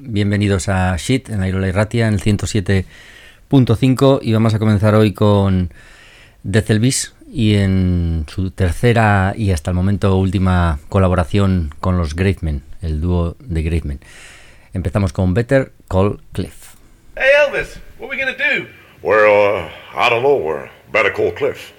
Bienvenidos a Shit en Airola y Ratia en el 107.5 y vamos a comenzar hoy con Death Elvis y en su tercera y hasta el momento última colaboración con los Gravemen, el dúo de Gravemen. Empezamos con Better Call Cliff. Hey Elvis, what are we gonna do? Well, I don't know. We're Better Call Cliff.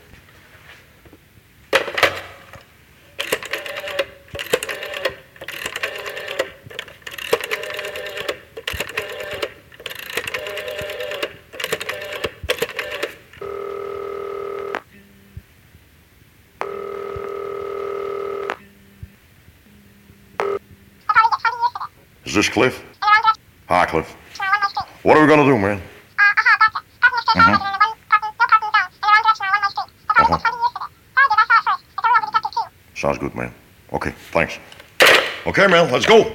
Is this Cliff? Hi, Cliff. What are we gonna do, man? Sounds good, man. Okay, thanks. Okay, man, let's go.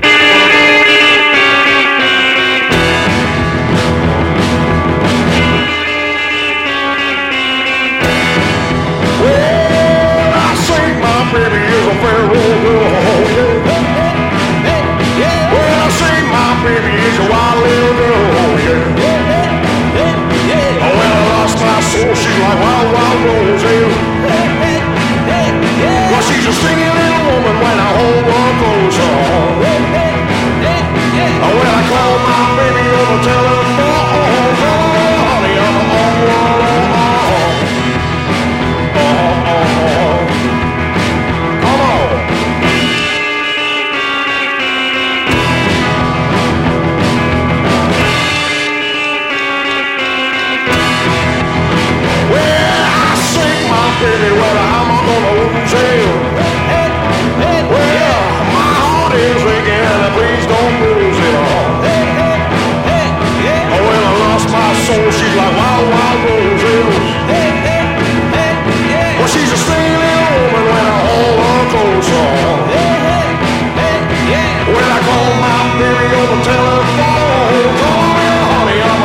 Well, I say my baby is a fair old girl, yeah. Well, I say my baby is a wild little girl, yeah. Oh, well, I lost my soul, she's like wild, wild rose, well, she's a singing little woman when I hold her close on. Oh, well, I call my baby on the telephone, honey, I'm come on. Well, I sing my baby, well, I'm gonna lose hell. Well, my heart is aching, please don't lose it all. Oh, well, I lost my soul, she's like wild, wild roses. Well, she's a singing little woman when I hold her close on. Well, I call my baby on the telephone, call me, honey, I'm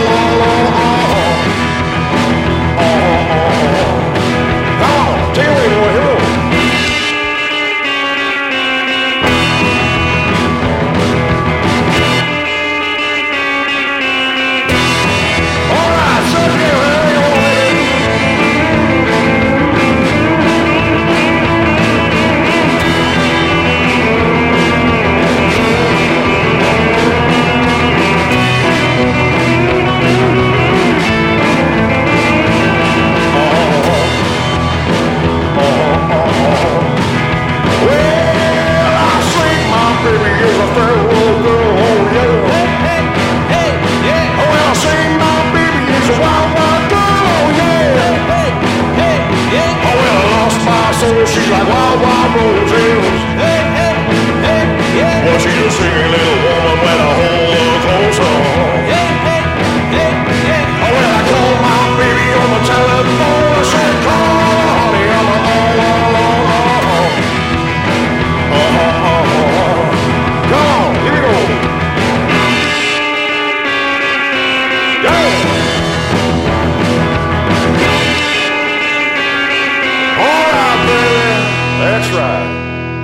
come on, take it away, boy, here we go. All right, so here, she's like wild, wild roses. Well, she's a singing little woman when I hold her close on. Oh, well, I call my baby on the telephone. I said, call, honey, come on, here we go. Yeah. All right, baby. That's right.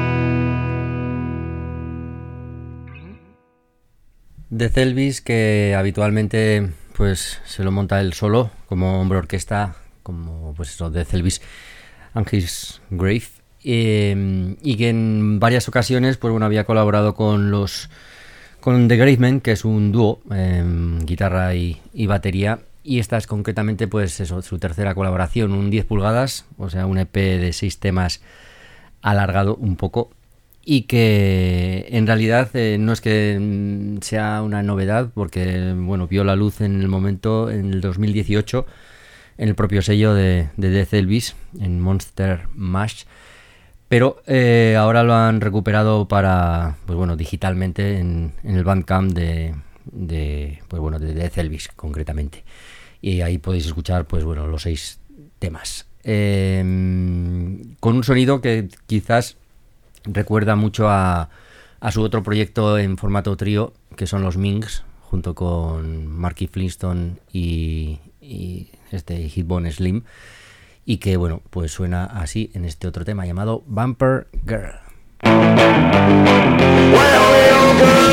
Death Elvis, que habitualmente pues se lo monta él solo como hombre orquesta, como pues eso, Death Elvis and His Grave, y que en varias ocasiones pues bueno había colaborado con The Gravemen, que es un dúo, guitarra y batería, y esta es concretamente pues eso, su tercera colaboración, un 10 pulgadas, o sea un EP de 6 temas alargado un poco, y que en realidad no es que sea una novedad, porque bueno, vio la luz en el momento, en el 2018, en el propio sello de Death Elvis, en Monster Mash, pero ahora lo han recuperado para, pues bueno, digitalmente en el Bandcamp de Death Elvis concretamente, y ahí podéis escuchar pues bueno los 6 temas, con un sonido que quizás recuerda mucho a su otro proyecto en formato trío, que son los Minks, junto con Marky Flintstone y Hitbone Slim, y que bueno, pues suena así en este otro tema llamado Bumper Girl. Well, little girl,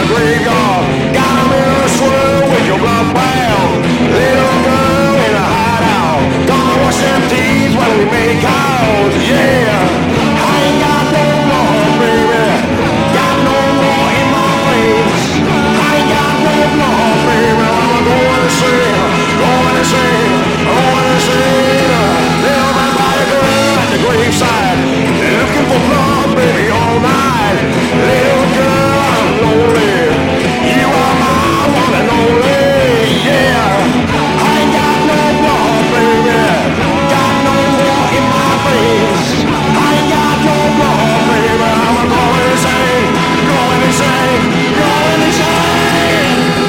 the graveyard. Got 'em in a swirl with your blood well. Little girl in a hideout. Gonna wash them teeth when we make out. Yeah, I ain't got no more, baby. Got no more in my veins. I ain't got no more, baby. I'm going to sing, going to sing, going to sing. Little vampire girl at the graveside, looking for blood, baby, all night. Little girl, I'm lonely. You are my one and only. Yeah, I ain't got no blood, baby. Got no more in my veins. I ain't got no blood, baby. I'm going insane, going insane, going insane.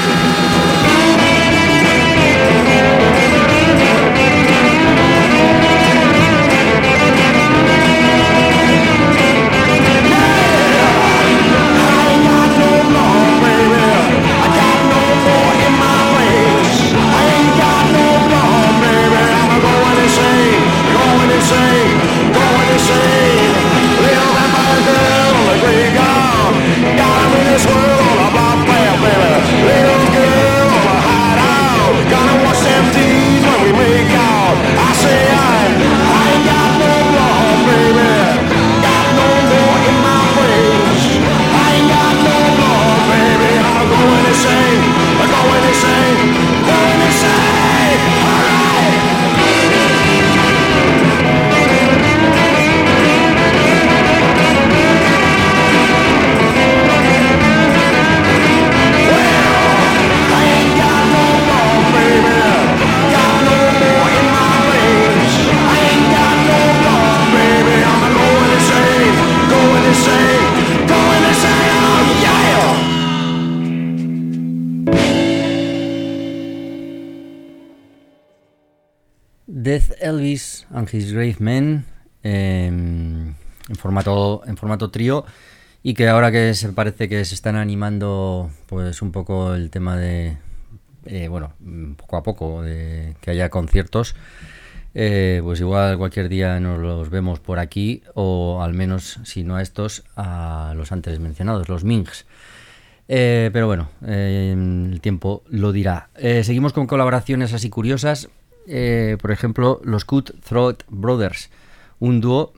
Death Elvis and His Grave Men en formato trío, y que ahora que se parece que se están animando pues un poco el tema de poco a poco de que haya conciertos, pues igual cualquier día nos los vemos por aquí, o al menos si no a estos, a los antes mencionados, los Minx. Pero bueno, el tiempo lo dirá. Seguimos con colaboraciones así curiosas. Por ejemplo, los Cutthroat Brothers, un dúo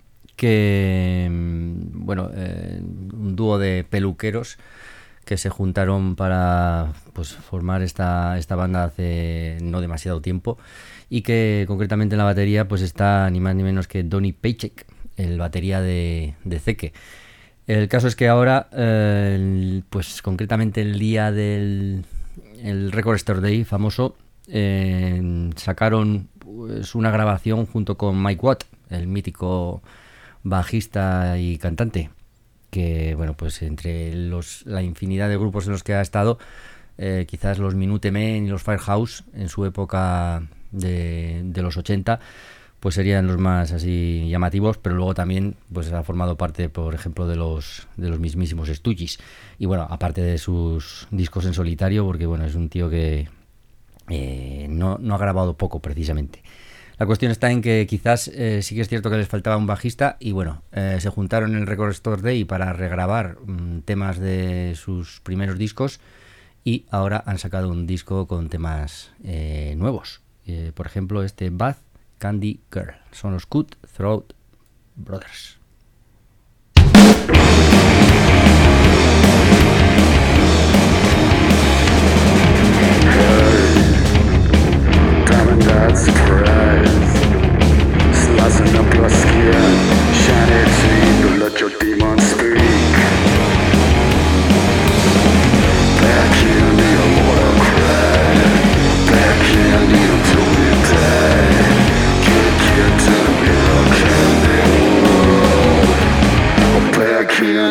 un dúo de peluqueros que se juntaron para pues formar esta banda hace no demasiado tiempo, y que concretamente en la batería pues está ni más ni menos que Donny Paycheck, el batería de Zeke. El caso es que ahora, pues concretamente el día del Record Store Day famoso, sacaron pues una grabación junto con Mike Watt, el mítico bajista y cantante, que bueno, pues entre la infinidad de grupos en los que ha estado, quizás los Minutemen y los Firehouse en su época de los 80 pues serían los más así llamativos, pero luego también pues ha formado parte, por ejemplo, de los mismísimos Stooges, y bueno, aparte de sus discos en solitario, porque bueno, es un tío que no ha grabado poco precisamente. La cuestión está en que quizás sí que es cierto que les faltaba un bajista, y bueno, se juntaron en el Record Store Day para regrabar temas de sus primeros discos, y ahora han sacado un disco con temas nuevos. Por ejemplo, este Bath Candy Girl. Son los Cutthroat Brothers. That's surprise. Slicing up your skin, shiny teeth to let your demons speak. Back in the immortal cry, back in the until we die. Kick it to the mirror candy world. Back in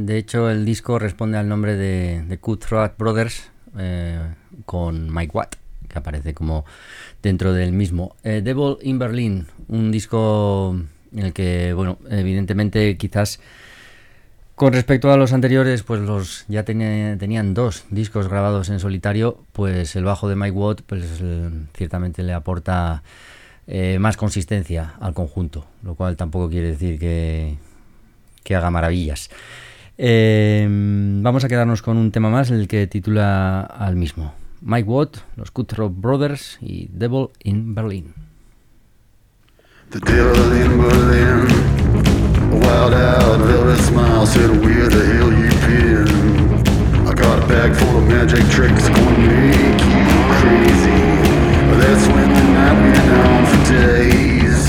De hecho, el disco responde al nombre de Cutthroat Brothers con Mike Watt, que aparece como dentro del mismo. Devil in Berlin, un disco en el que, bueno, evidentemente quizás con respecto a los anteriores, pues los ya tenían 2 discos grabados en solitario, pues el bajo de Mike Watt pues ciertamente le aporta más consistencia al conjunto, lo cual tampoco quiere decir que haga maravillas. Vamos a quedarnos con un tema más, el que titula al mismo. Mike Watt, los Cutthroat Brothers y Devil in Berlin. The devil in Berlin, a wild out velvet smile said, where the hell you been? I got a bag full of magic tricks gonna make you crazy. That's when the night went on for days.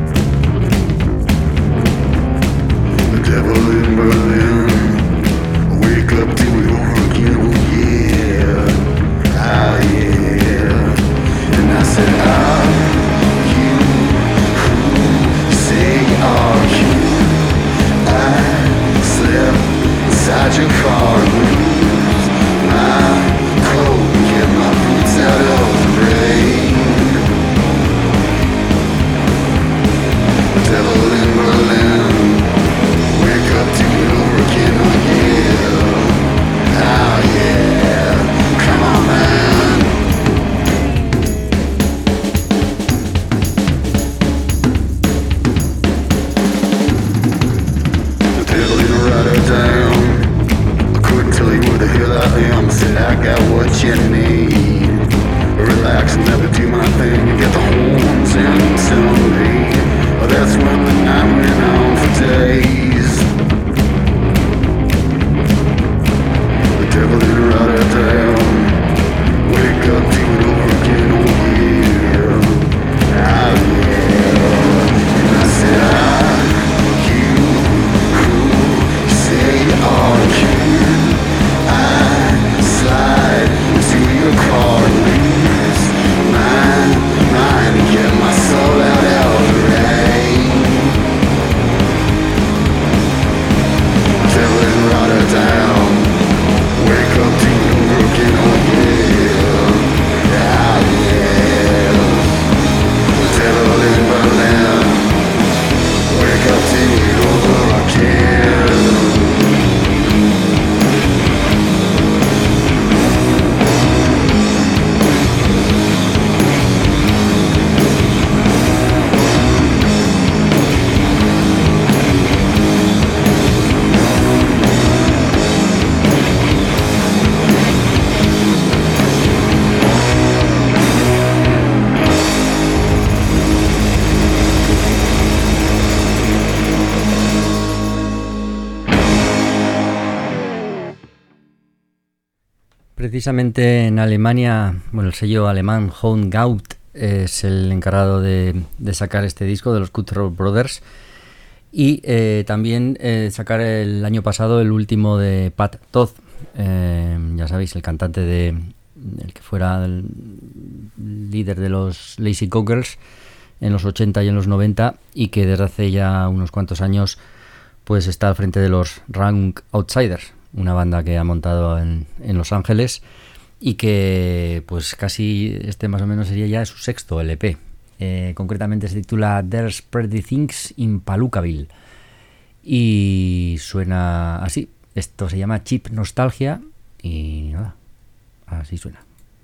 The devil in Berlin, wake up to it over again, oh yeah, ah yeah. And I said, I slept inside your car, lose my coat, get my boots out of the rain. The devil in Berlin, wake up to it over again, oh yeah, oh yeah, come on man. Down. I couldn't tell you where the hell I am. I said I got what you need. Relax and let me do my thing. You get the horns and tell me. Oh, that's when the night went on for days. The devil in Rotterdam. Wake up to it over again, oh yeah, ah yeah. And I said I slide into your car, lose my mind and get my soul out of the rain. Devil in Rotterdam, wake up to it over again, oh yeah, ah yeah. Devil in Berlin, wake up to it over again. Precisamente en Alemania, bueno, el sello alemán Hohengaut es el encargado de sacar este disco de los Cutthroat Brothers y también sacar el año pasado el último de Pat Todd, ya sabéis, el cantante el que fuera el líder de los Lazy Cowgirls en los 80 y en los 90 y que desde hace ya unos cuantos años pues está al frente de los Rank Outsiders, una banda que ha montado en Los Ángeles y que pues casi más o menos sería ya su 6º LP. Concretamente se titula There's Pretty Things in Palookaville y suena así. Esto se llama Cheap Nostalgia y nada, así suena.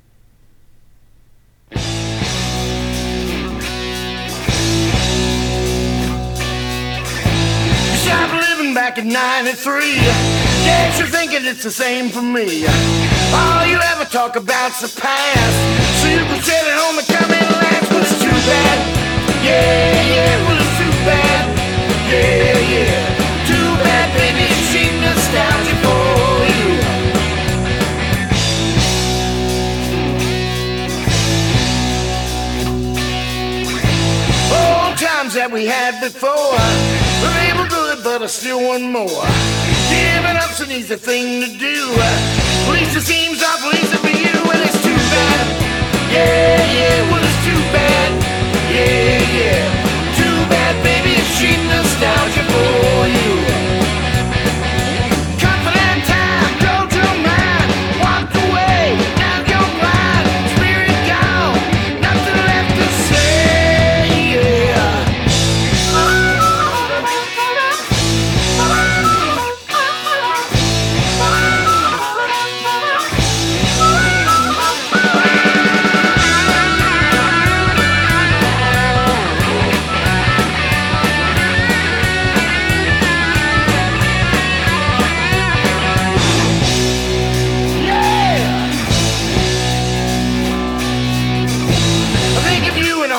Back in 93, guess you're thinking it's the same for me. All you ever talk about's the past, so you can sit at home and come in last. Well, it's too bad, yeah, yeah, well, it's too bad, yeah, yeah. Too bad, baby, it's cheap nostalgia for you. Old times that we had before, they were good, but I still want more. Giving up's an easy thing to do. At least it seems awful easy for you, and it's too bad. Yeah, yeah, well, it's too bad. Yeah, yeah. Too bad, baby, it's cheap nostalgia for you.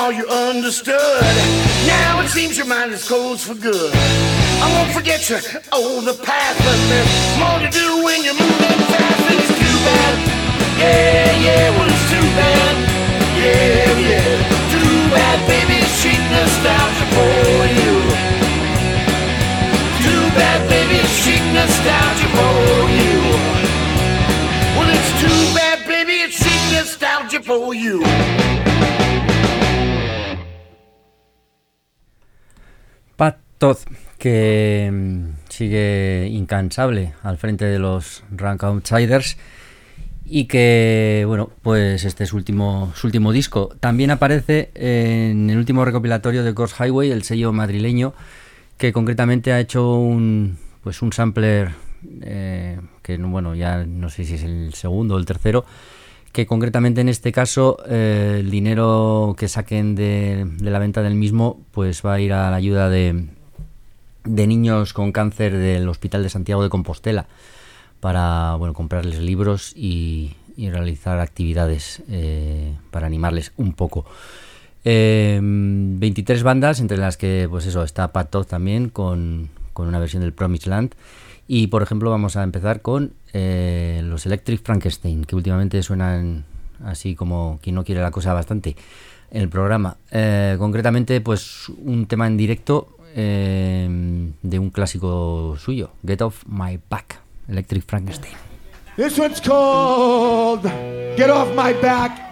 all you understood. Now it seems your mind is closed for good. I won't forget you, oh, the past, but there's more to do when you're moving fast. And it's too bad, yeah, yeah, well it's too bad, yeah, yeah. Too bad, baby, it's cheap nostalgia for you. Too bad, baby, it's cheap nostalgia for you. Well, it's too bad, baby, it's cheap nostalgia for you. Pat Todd, que sigue incansable al frente de los Rank Outsiders y que, bueno, pues este es su último disco. También aparece en el último recopilatorio de Ghost Highway, el sello madrileño, que concretamente ha hecho un sampler que, bueno, ya no sé si es el segundo o el tercero, que concretamente en este caso el dinero que saquen de la venta del mismo pues va a ir a la ayuda de niños con cáncer del Hospital de Santiago de Compostela para, bueno, comprarles libros y realizar actividades para animarles un poco. 23 bandas, entre las que pues eso está Pat Todd también con una versión del Promised Land. Y por ejemplo vamos a empezar con los Electric Frankenstein, que últimamente suenan así como quien no quiere la cosa bastante en el programa. Concretamente pues un tema en directo de un clásico suyo, Get Off My Back, Electric Frankenstein. This one's called Get Off My Back.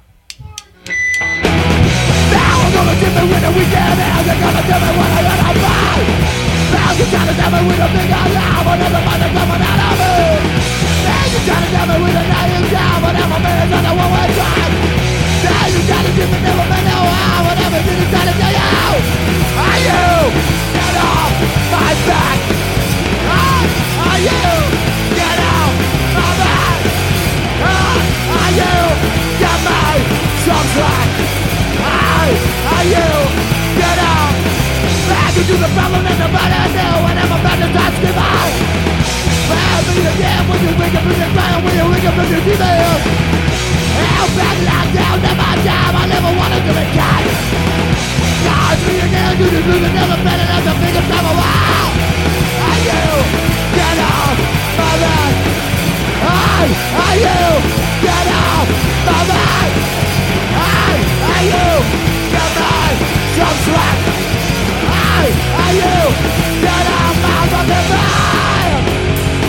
Now I'm gonna give me when we get out. They're gonna tell me what I gotta buy. Now you're trying to tell me with a big alarm, but everybody's coming out of it. Now you're trying to tell me with a name down, but every minute's on the one-way drive. Now you're trying to give me never been no how, but everything is trying to tell you. Are you? Get off my back. Are you? Get off my back. Are you? Get me some slack. Are you? Get off. Back into the problem and nobody knew when I'm about to touch me out. Well, me again when you wake up in the ground, when you wake up in the deep end. Hell, back locked down, never time, I never wanted to be cat. Now it's me again, you just lose another minute at the biggest time of all. Are you? Get off my back. Are you? Get off my back. Are you? Get me some slack. Are you? Get off my fucking back!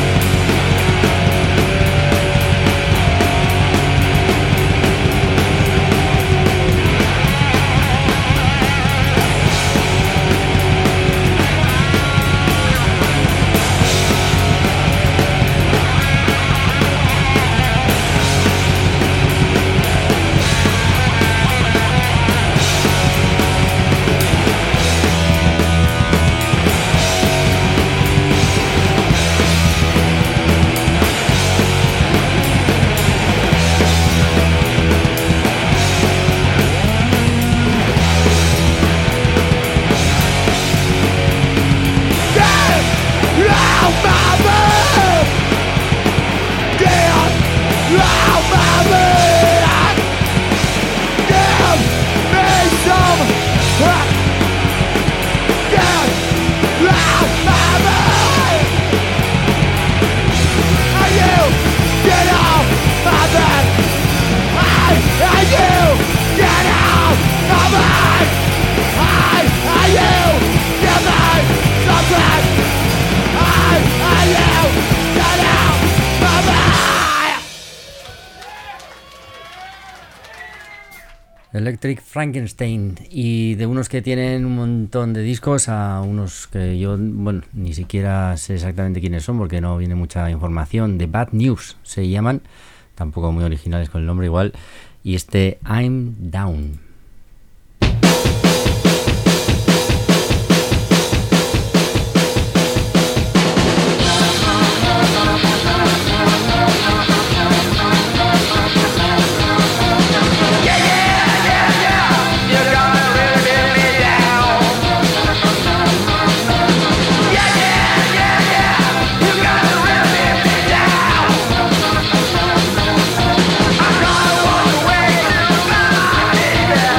Electric Frankenstein, y de unos que tienen un montón de discos a unos que yo, bueno, ni siquiera sé exactamente quiénes son porque no viene mucha información. The Bad News se llaman, tampoco muy originales con el nombre igual, y este I'm Down. Yeah.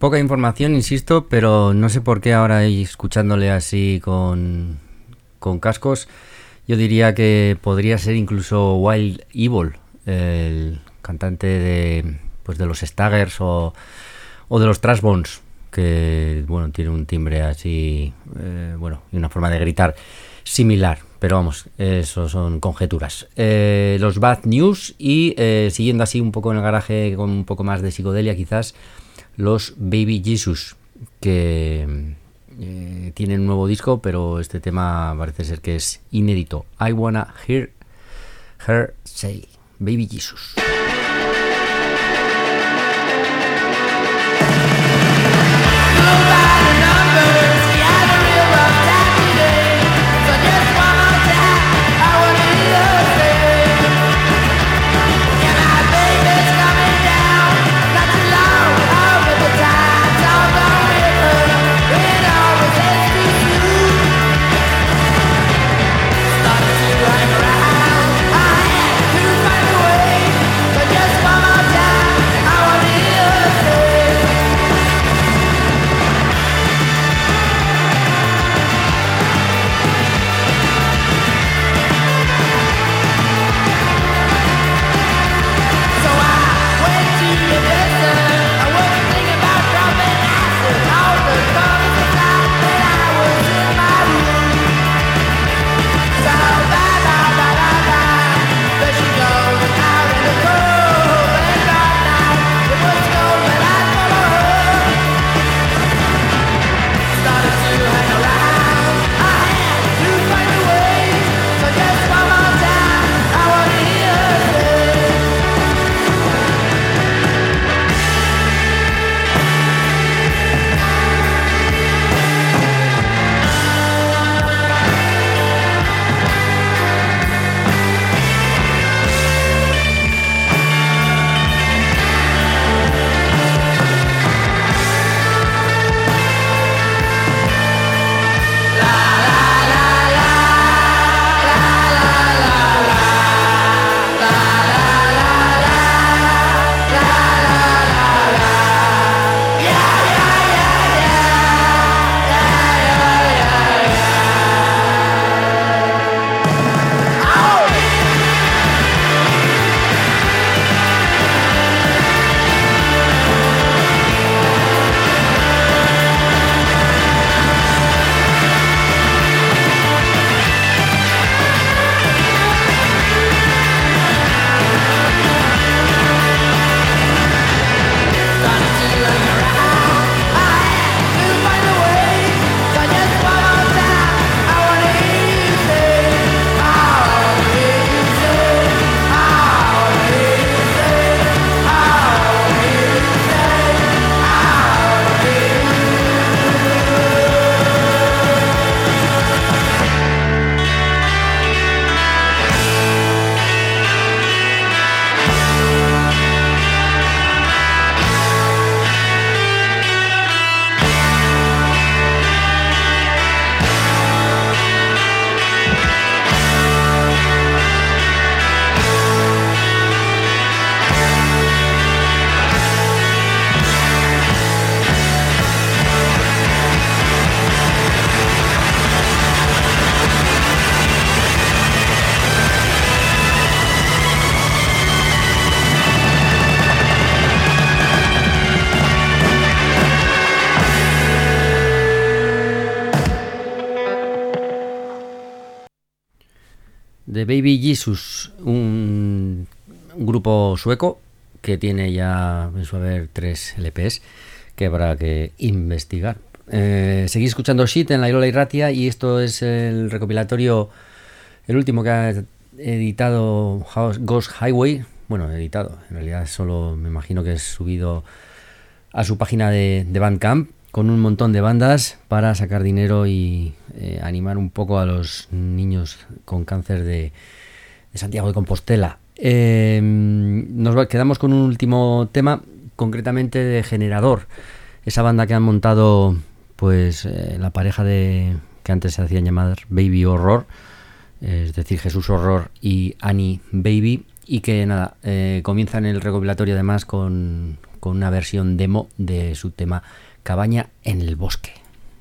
poca información, insisto, pero no sé por qué ahora escuchándole así con cascos, yo diría que podría ser incluso Wild Evil, el cantante de los Staggers o de los Trash Bones, que bueno, tiene un timbre así, y una forma de gritar similar, pero vamos, eso son conjeturas. Los Bad News y siguiendo así un poco en el garaje con un poco más de psicodelia quizás, los Baby Jesus, que tienen un nuevo disco, pero este tema parece ser que es inédito. I Wanna Hear Her Say, Baby Jesus. The Baby Jesus, un grupo sueco que tiene ya en su haber 3 LPs que habrá que investigar. Seguís escuchando Shit en la Irola y Ratia, y esto es el recopilatorio, el último que ha editado Ghost Highway. Bueno, editado, en realidad solo me imagino que es subido a su página de Bandcamp, con un montón de bandas para sacar dinero y animar un poco a los niños con cáncer de Santiago de Compostela. Nos quedamos con un último tema, concretamente de Generador, esa banda que han montado pues la pareja de que antes se hacían llamar Baby Horror, es decir, Jesús Horror y Annie Baby, y que nada, comienzan el recopilatorio además con con una versión demo de su tema Cabaña en el Bosque.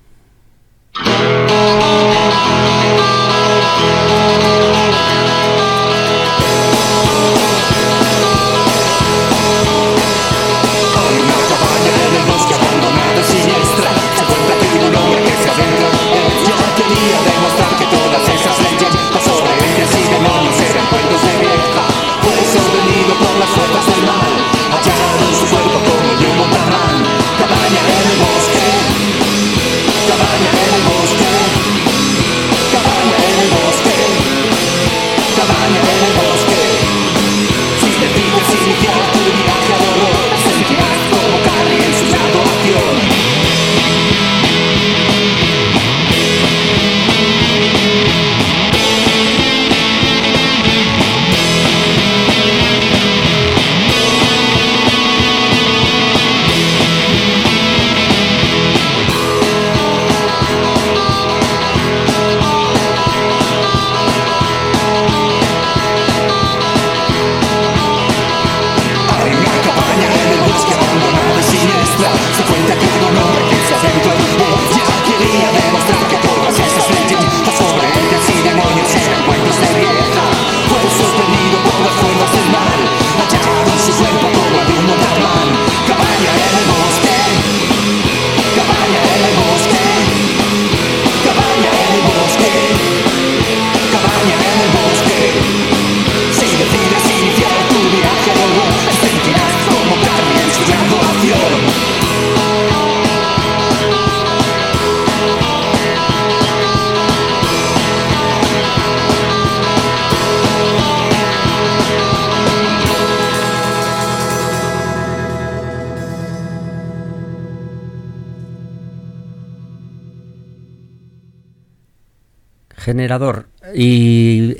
Generador. Y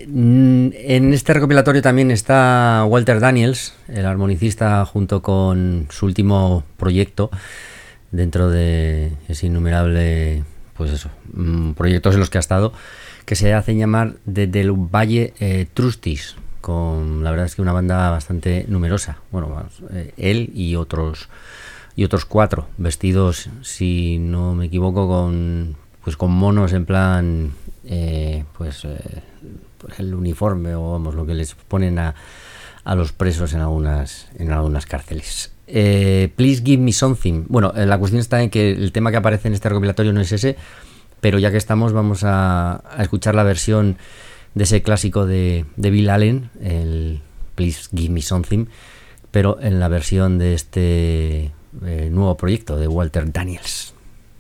en este recopilatorio también está Walter Daniels, el armonicista, junto con su último proyecto dentro de ese innumerable, pues eso, proyectos en los que ha estado, que se hacen llamar The Del Valle Trustees, con la verdad es que una banda bastante numerosa. Bueno, él y otros 4 vestidos, si no me equivoco, con monos en plan pues el uniforme, o vamos, lo que les ponen a los presos en algunas cárceles. Please Give Me Something. Bueno, la cuestión está en que el tema que aparece en este recopilatorio no es ese, pero ya que estamos, vamos a escuchar la versión de ese clásico de Bill Allen, el Please Give Me Something, pero en la versión de este nuevo proyecto de Walter Daniels.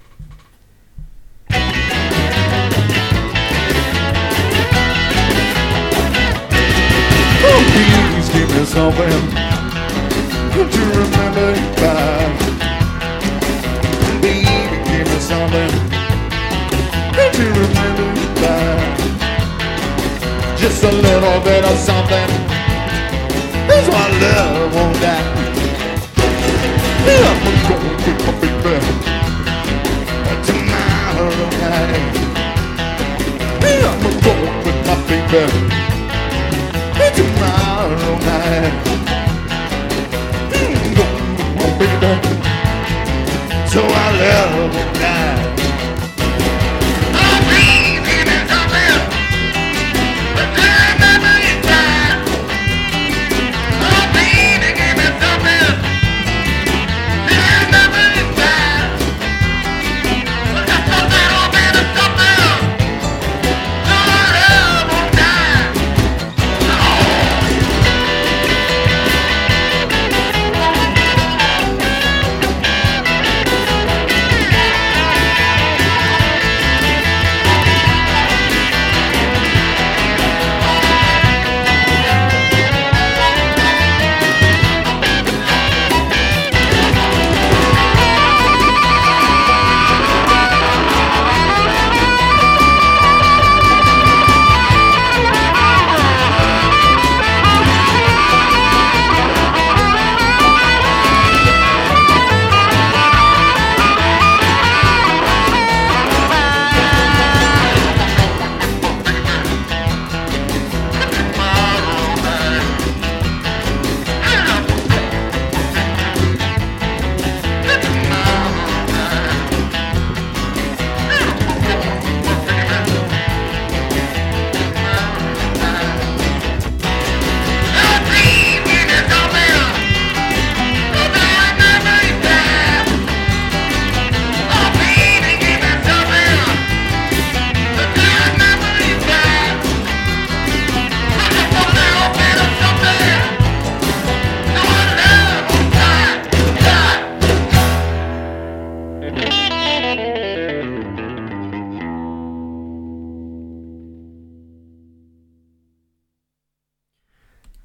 Please give me something to remember you by. Baby, give me something to remember you by. Just a little bit of something is what love won't die. I'm going with my baby tomorrow night. I'm going with my baby tomorrow night. Go, oh baby, so I love will die.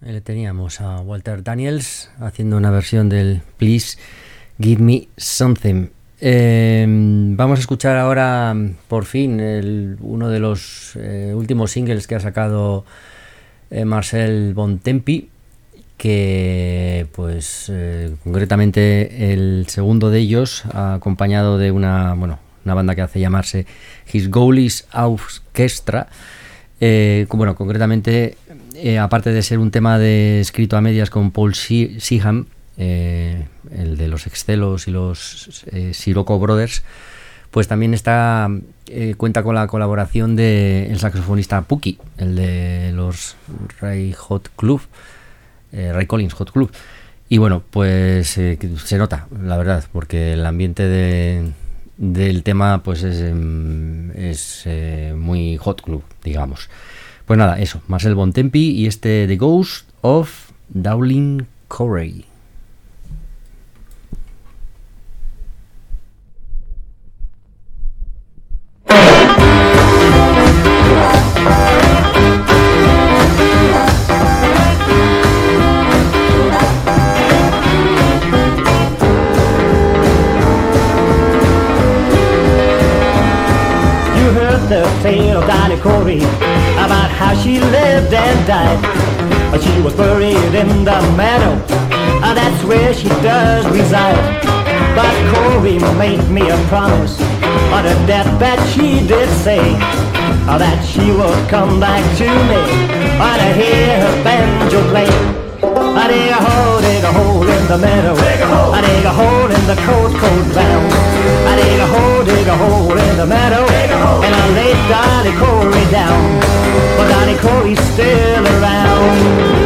Le teníamos a Walter Daniels haciendo una versión del Please Give Me Something. Vamos a escuchar ahora por fin uno de los últimos singles que ha sacado Marcel Bontempi, que pues concretamente el segundo de ellos, acompañado de una banda que hace llamarse His Goalies Orchestra. Concretamente, aparte de ser un tema escrito a medias con Paul Sheehan, el de los Excelos y los Sirocco Brothers, pues también cuenta con la colaboración del saxofonista Puki, el de los Ray Collins Hot Club. Y bueno, pues se nota, la verdad, porque el ambiente del tema pues es muy Hot Club, digamos. Pues nada, eso, Marcel Bontempi y The Ghost of Dowling Corey. The tale of Dolly Corey, about how she lived and died. She was buried in the meadow, that's where she does reside. But Corey made me a promise on her deathbed. She did say that she would come back to me to hear her banjo play. I dig a hole in the meadow. I dig a hole in the cold, cold ground. I dig a hole in the meadow. And I laid Dolly Corey down. But Dolly Corey's still around.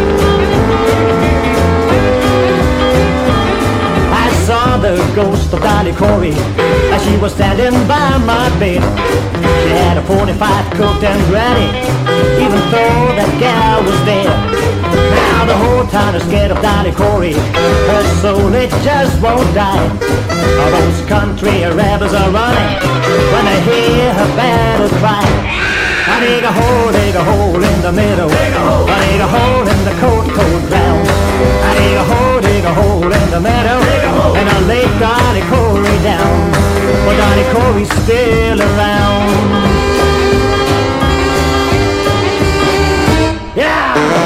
I saw the ghost of Dolly Corey as she was standing by my bed. She had a 45 cooked and ready, even though that gal was dead. Now the whole town is scared of Dolly Corey. Her soul, it just won't die. All those country rebels are running when they hear her battle cry. I dig a hole in the middle. I dig a hole in the cold, cold ground. I dig a hole in the middle. And I lay Dolly Corey down. But Dolly Corey's still around. Yeah!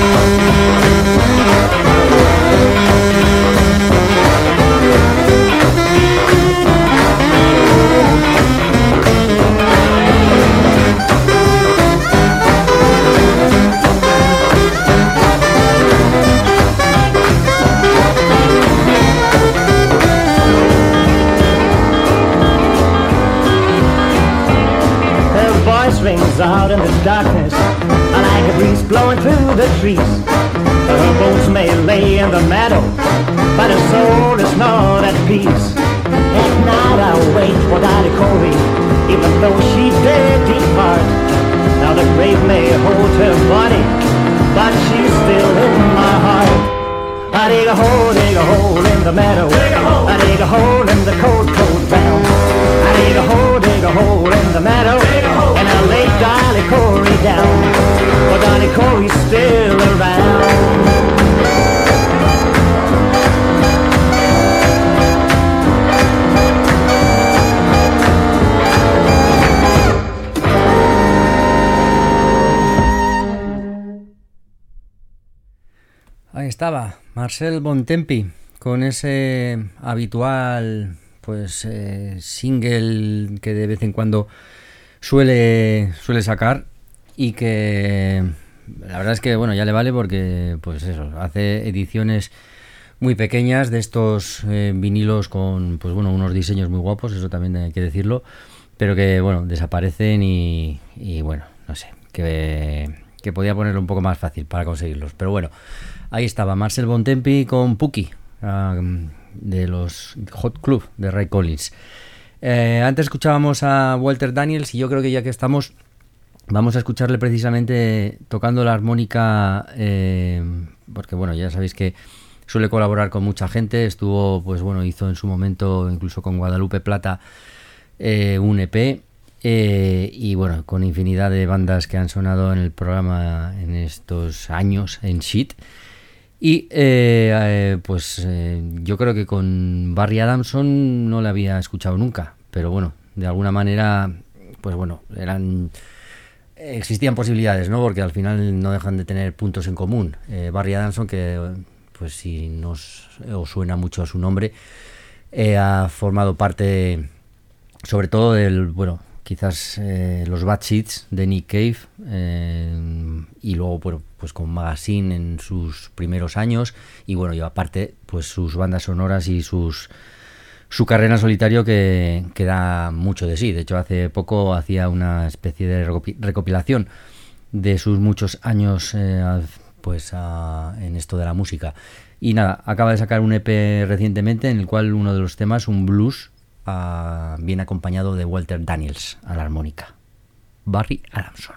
Rings out in the darkness like a breeze blowing through the trees. Her bones may lay in the meadow, but her soul is not at peace. At night I wait for Dolly Corey, even though she did depart. Now the grave may hold her body, but she's still in my heart. I dig a hole in the meadow. I dig a hole in the cold, cold ground. I dig a hole in the meadow. And I lay Dolly Corey down. But Dolly Corey's still around. Ahí estaba Marcel Bontempi con ese habitual single que de vez en cuando suele sacar, y que la verdad es que ya le vale, porque pues eso, hace ediciones muy pequeñas de estos vinilos con unos diseños muy guapos, eso también hay que decirlo, pero que desaparecen y no sé, que podía ponerlo un poco más fácil para conseguirlos, pero ahí estaba Marcel Bontempi con Puki, de los Hot Club de Ray Collins. Antes escuchábamos a Walter Daniels, y yo creo que ya que estamos, vamos a escucharle precisamente tocando la armónica, porque ya sabéis que suele colaborar con mucha gente. Estuvo, hizo en su momento incluso con Guadalupe Plata un EP, y bueno, con infinidad de bandas que han sonado en el programa en estos años en Shit. Y pues yo creo que con Barry Adamson no la había escuchado nunca, pero bueno, de alguna manera, pues bueno, existían posibilidades, ¿no? Porque al final no dejan de tener puntos en común. Barry Adamson, que pues si os suena mucho a su nombre, ha formado parte sobre todo del, bueno, quizás los Bad Seeds de Nick Cave, y luego, bueno, pues con Magazine en sus primeros años, y bueno, y aparte pues sus bandas sonoras y su carrera en solitario que da mucho de sí. De hecho, hace poco hacía una especie de recopilación de sus muchos años en esto de la música. Y nada, acaba de sacar un EP recientemente en el cual uno de los temas, un blues, viene acompañado de Walter Daniels a la armónica. Barry Adamson.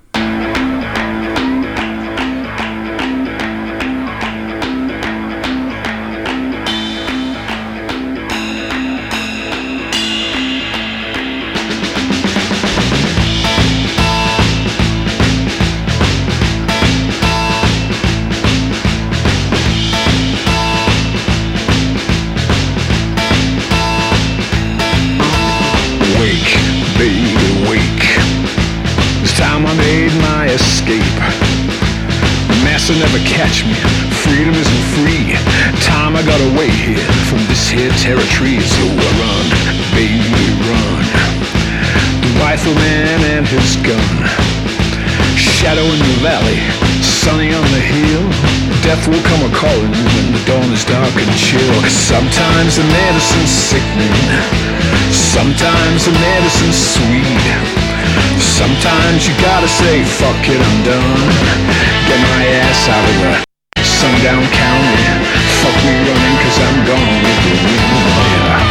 Time I made my escape. Master never catch me. Freedom isn't free. Time I got away here from this here territory. So I run, baby, run. The rifleman and his gun. Shadow in the valley, sunny on the hill. Death will come a-calling when the dawn is dark and chill. Sometimes the medicine's sickening. Sometimes the medicine's sweet. Sometimes you gotta say, fuck it, I'm done. Get my ass out of the sundown county. Fuck me running, cause I'm gone with the wind, yeah.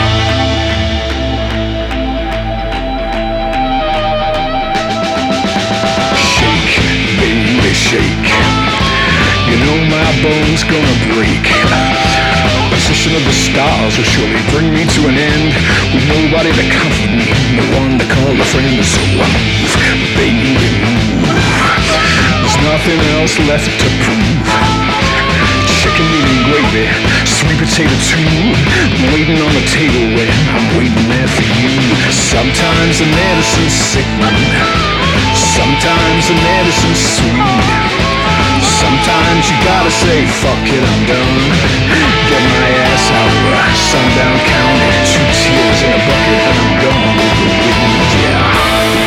Shake, baby, shake. You know my bones gonna break. Position of the stars will surely bring me to an end, with nobody to comfort me, no one to call a friend. So I move, baby, move. There's nothing else left to prove. Chicken meat and gravy, sweet potato too, waiting on the table when I'm waiting there for you. Sometimes the medicine's sickening, sometimes the medicine's sweet. Sometimes you gotta say, fuck it, I'm done. Get my ass out of sundown county. 2 tears in a bucket and I'm gone with the wind, yeah.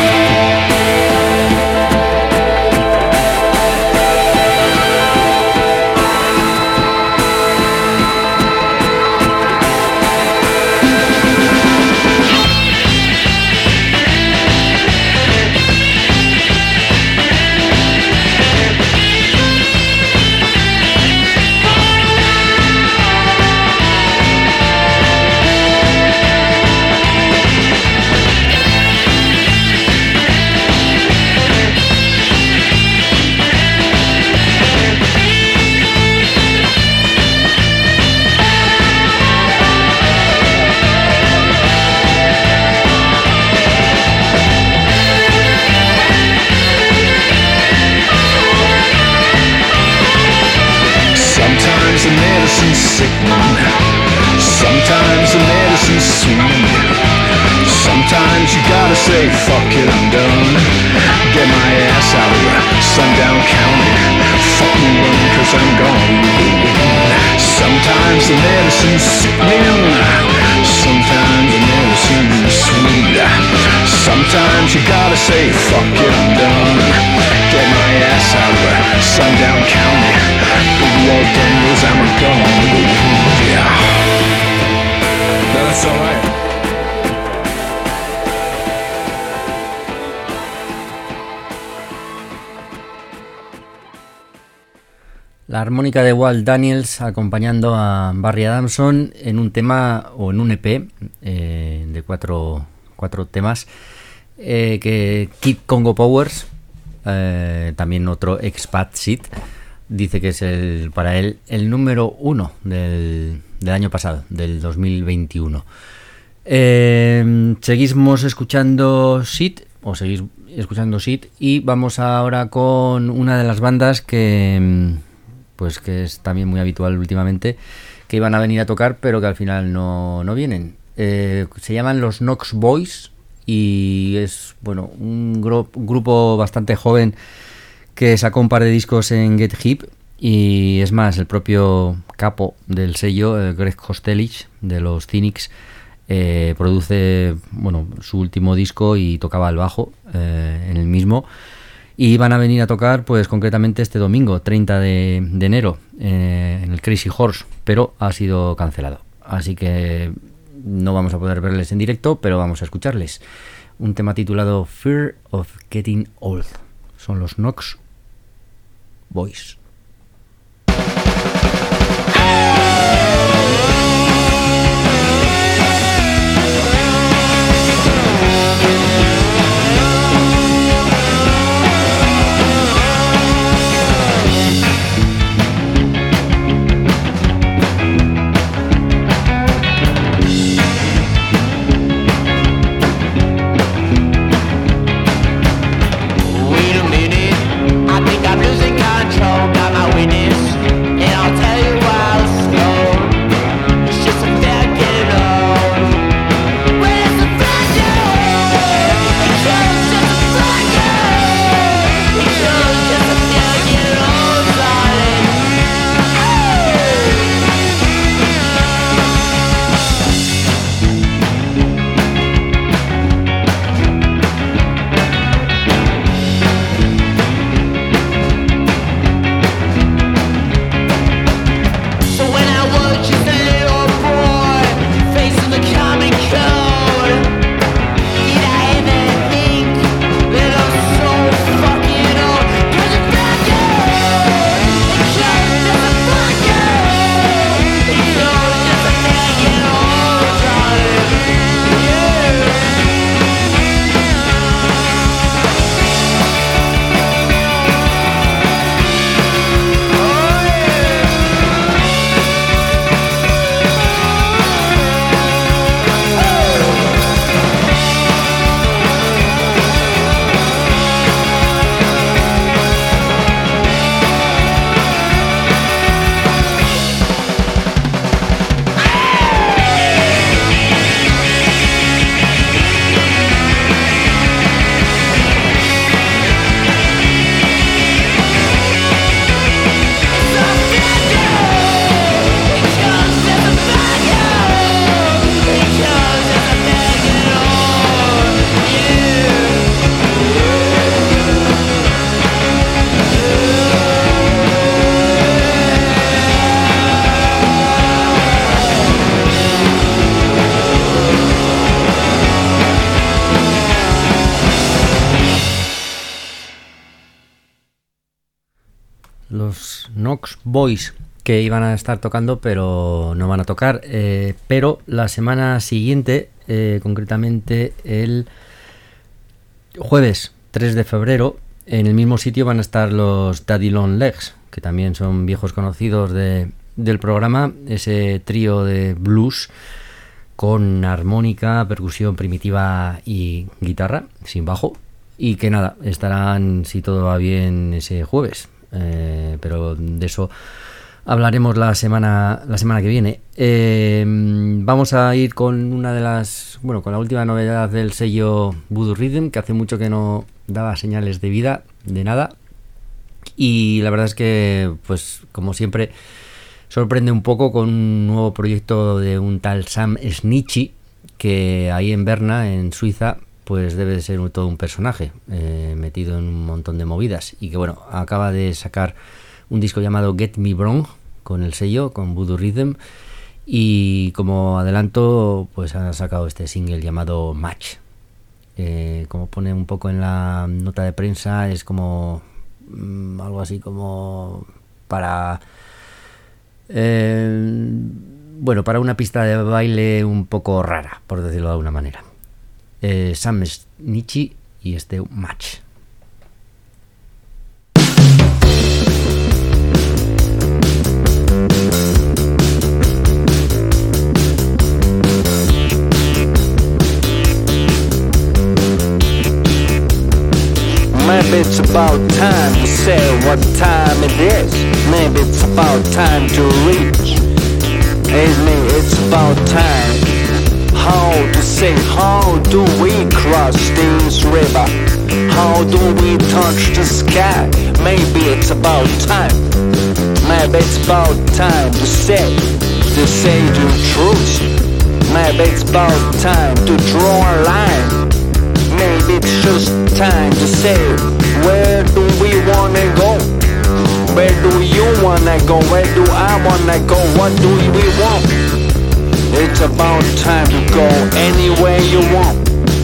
Sometimes the medicine's sweet. Sometimes you gotta say, fuck it, I'm done. Get my ass out of sundown county. Fuck me running cause I'm gone with the wind. Sometimes the medicine's sickening. Sometimes the medicine's sweet. Sometimes you gotta say, fuck it, I'm done. Get my ass out of sundown county. Big Walt Daniels, I'm gone with the wind, yeah. That's alright. La armónica de Walt Daniels acompañando a Barry Adamson en un tema o en un EP de cuatro temas que Kid Congo Powers, también otro expat Seed, dice que es para él el número 1 del año pasado, del 2021. Seguimos escuchando Shit, o seguís escuchando Shit, y vamos ahora con una de las bandas que es también muy habitual últimamente, que iban a venir a tocar pero que al final no vienen. Se llaman los Knox Boys y es un grupo bastante joven que sacó un par de discos en Get Hip, y es más, el propio capo del sello, Greg Kostelich de los Cynics, produce su último disco y tocaba el bajo en el mismo, y van a venir a tocar pues concretamente este domingo 30 de enero en el Crazy Horse, pero ha sido cancelado, así que no vamos a poder verles en directo, pero vamos a escucharles un tema titulado Fear of Getting Old. Son los Knox Boys. Los Knox Boys, que iban a estar tocando pero no van a tocar, pero la semana siguiente, concretamente el jueves 3 de febrero, en el mismo sitio van a estar los Daddy Long Legs, que también son viejos conocidos del programa, ese trío de blues con armónica, percusión primitiva y guitarra sin bajo, y que nada, estarán, si todo va bien, ese jueves. Pero de eso hablaremos la semana que viene. Vamos a ir con una de las, con la última novedad del sello Voodoo Rhythm, que hace mucho que no daba señales de vida, de nada, y la verdad es que, pues como siempre, sorprende un poco con un nuevo proyecto de un tal Sam Snitchy, que ahí en Berna, en Suiza, pues debe de ser todo un personaje metido en un montón de movidas, y que acaba de sacar un disco llamado Get Me Wrong con el sello, con Voodoo Rhythm, y como adelanto pues ha sacado este single llamado Match. Como pone un poco en la nota de prensa, es como algo así como para para una pista de baile un poco rara, por decirlo de alguna manera. Sam Snitchy y este Match. Maybe it's about time to say what time it is. Maybe it's about time to reach. It's about time. How to say, how do we cross this river? How do we touch the sky? Maybe it's about time. Maybe it's about time to say the truth. Maybe it's about time to draw a line. Maybe it's just time to say, where do we wanna go? Where do you wanna go? Where do I wanna go? What do we want? It's about time to go anywhere you want.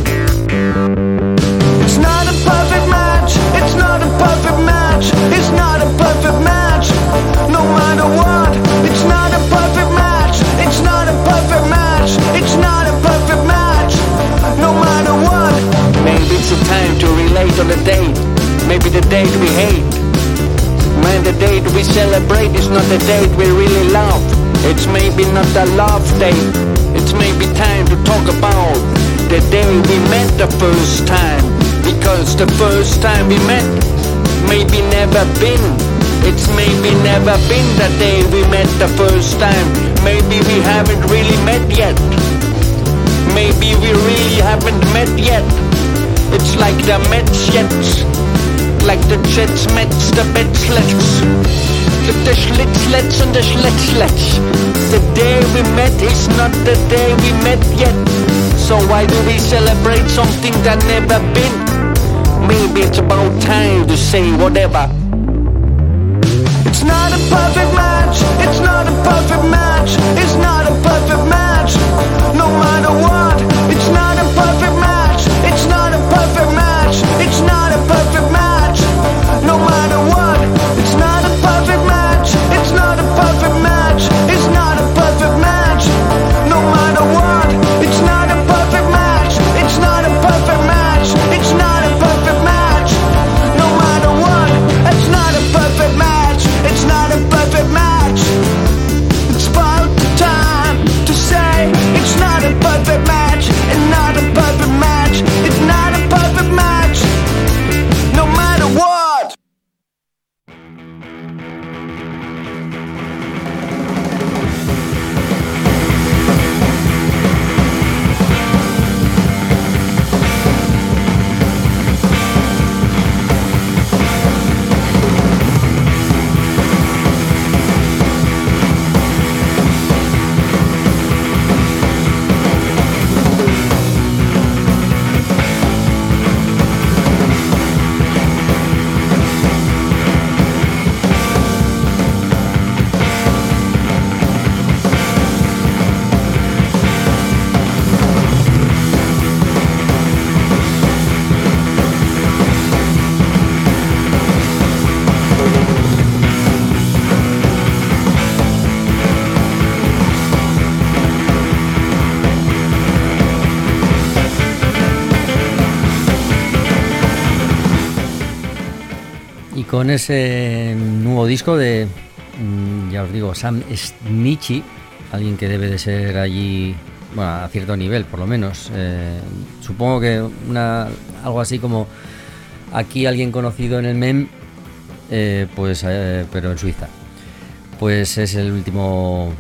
It's not a perfect match. It's not a perfect match. It's not a perfect match. No matter what. It's not a perfect match. It's not a perfect match. It's not a perfect match. No matter what. Maybe it's a time to relate on the date. Maybe the date we hate. Man, the date we celebrate is not the date we really love. It's maybe not a love date. It's maybe time to talk about the day we met the first time. Because the first time we met, maybe never been. It's maybe never been the day we met the first time. Maybe we haven't really met yet. Maybe we really haven't met yet. It's like the Mets yet. Like the Jets, Mets, the Betslets. The Schlitzlets and the Schlitzlets. The day we met is not the day we met yet. So why do we celebrate something that never been? Maybe it's about time to say whatever. It's not a perfect match. It's not a perfect match. It's not a perfect match. No matter what. It's not a perfect match. It's not a perfect match. It's not a perfect match. No matter what. It's not a perfect match. It's not a perfect match. It's not a perfect match. No matter what. It's not a perfect match. It's not a perfect match. It's not a perfect match. No matter what. It's not a perfect match. It's not a perfect match. It's about the time to say it's not a perfect match. It's not a perfect match. It's not a perfect match. No matter what. Con ese nuevo disco de, ya os digo, Sam Schnitzky, alguien que debe de ser allí, bueno, a cierto nivel por lo menos, supongo que algo así como aquí alguien conocido en el MEM, pero en Suiza. Pues es el último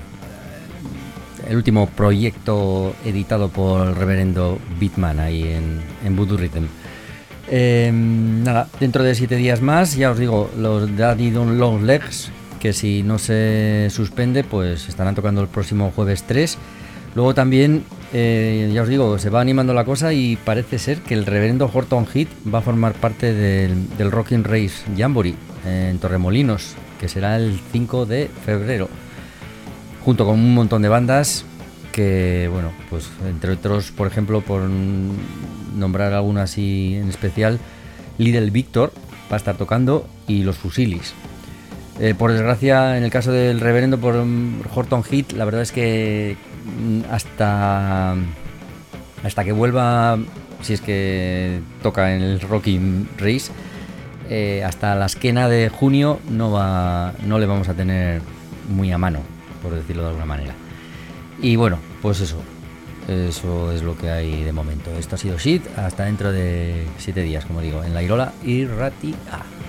proyecto editado por el reverendo Beatman ahí en Voodoo Rhythm. Nada, dentro de 7 días más, ya os digo, los Daddy Don't Long Legs, que si no se suspende, pues estarán tocando el próximo jueves 3. Luego también, ya os digo, se va animando la cosa y parece ser que el reverendo Horton Heat va a formar parte del Rockin' Race Jamboree en Torremolinos, que será el 5 de febrero, junto con un montón de bandas que, bueno, pues entre otros, por ejemplo, por nombrar alguna así en especial, Little Victor va a estar tocando y los Fusilis. Por desgracia, en el caso del reverendo por Horton Heat, la verdad es que hasta que vuelva, si es que toca en el Rockin' Race, hasta la esquena de junio no le vamos a tener muy a mano, por decirlo de alguna manera. Y bueno, pues eso, Eso es lo que hay de momento. Esto ha sido Shit, hasta dentro de 7 días, como digo, en La Irola y Ratia.